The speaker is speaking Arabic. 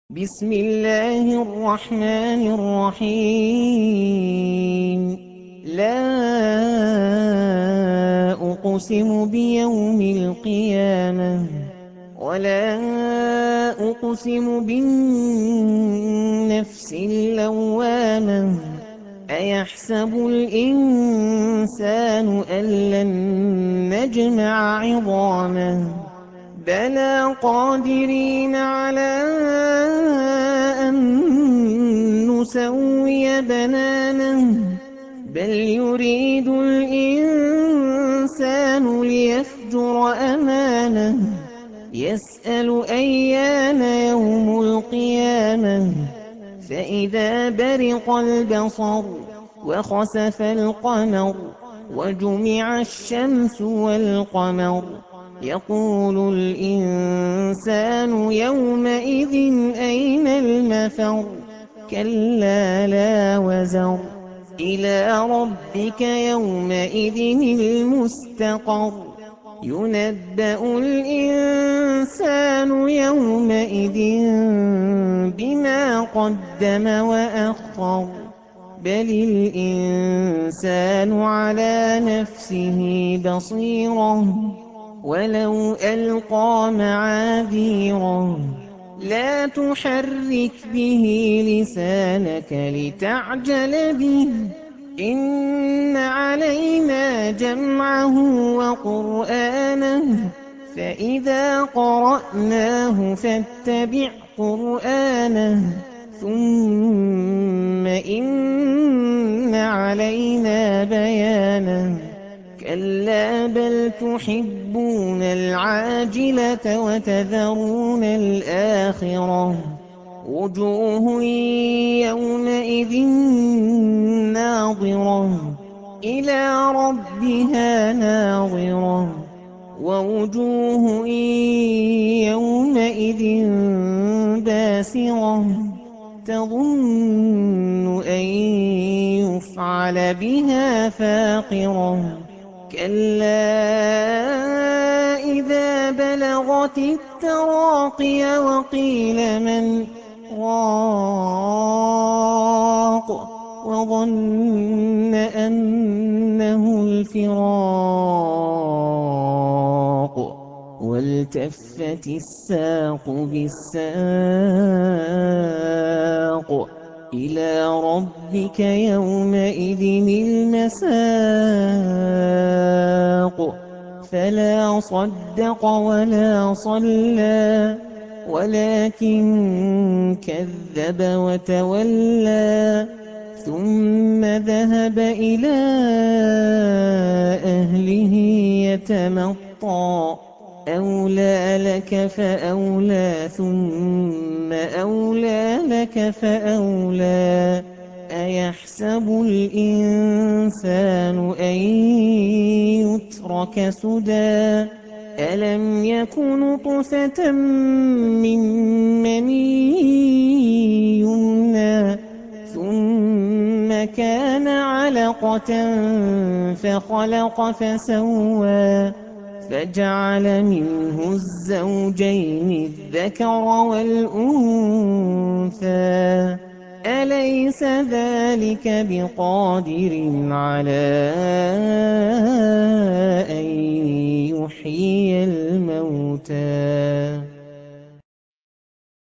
بسم الله الرحمن الرحيم. لا أقسم بيوم القيامة ولا أقسم بالنفس اللوامة. أيحسب الإنسان أن لن نجمع عظامه بلى قادرين على أن نسوي بنانه بل يريد الإنسان ليفجر أمانه يسأل أيان يوم القيامة فإذا برق البصر وخسف القمر وجمع الشمس والقمر يقول الإنسان يومئذ أين المفر كلا لا وزر إلى ربك يومئذ المستقر ينبأ الإنسان يومئذ بما قدم وأخر بل الإنسان على نفسه بصيرة ولو ألقى معاذيره لا تحرك به لسانك لتعجل به إن علينا جمعه وقرآنه فإذا قرأناه فاتبع قرآنه ثم إن علينا بيانه كلا بل تحبون العاجلة وتذرون الآخرة وجوه يومئذ ناظرة إلى ربها ناظرة ووجوه يومئذ باسرة تظن أن يفعل بها فاقرة كلا إذا بلغت التراقي وقيل من راق وظن أنه الفراق والتفت الساق بالساق إلى ربك يومئذ المساق فلا صدق ولا صلى ولكن كذب وتولى ثم ذهب إلى أهله يتمطى أولى لك فأولى ثم أولى لك فأولى أيحسب الإنسان أن يترك سدى ألم يك نطفة من مني يمنى ثم كان علقة فخلق فسوى فجعل منه الزوجين الذكر والأنثى أليس ذلك بقادر على أن يحيي الموتى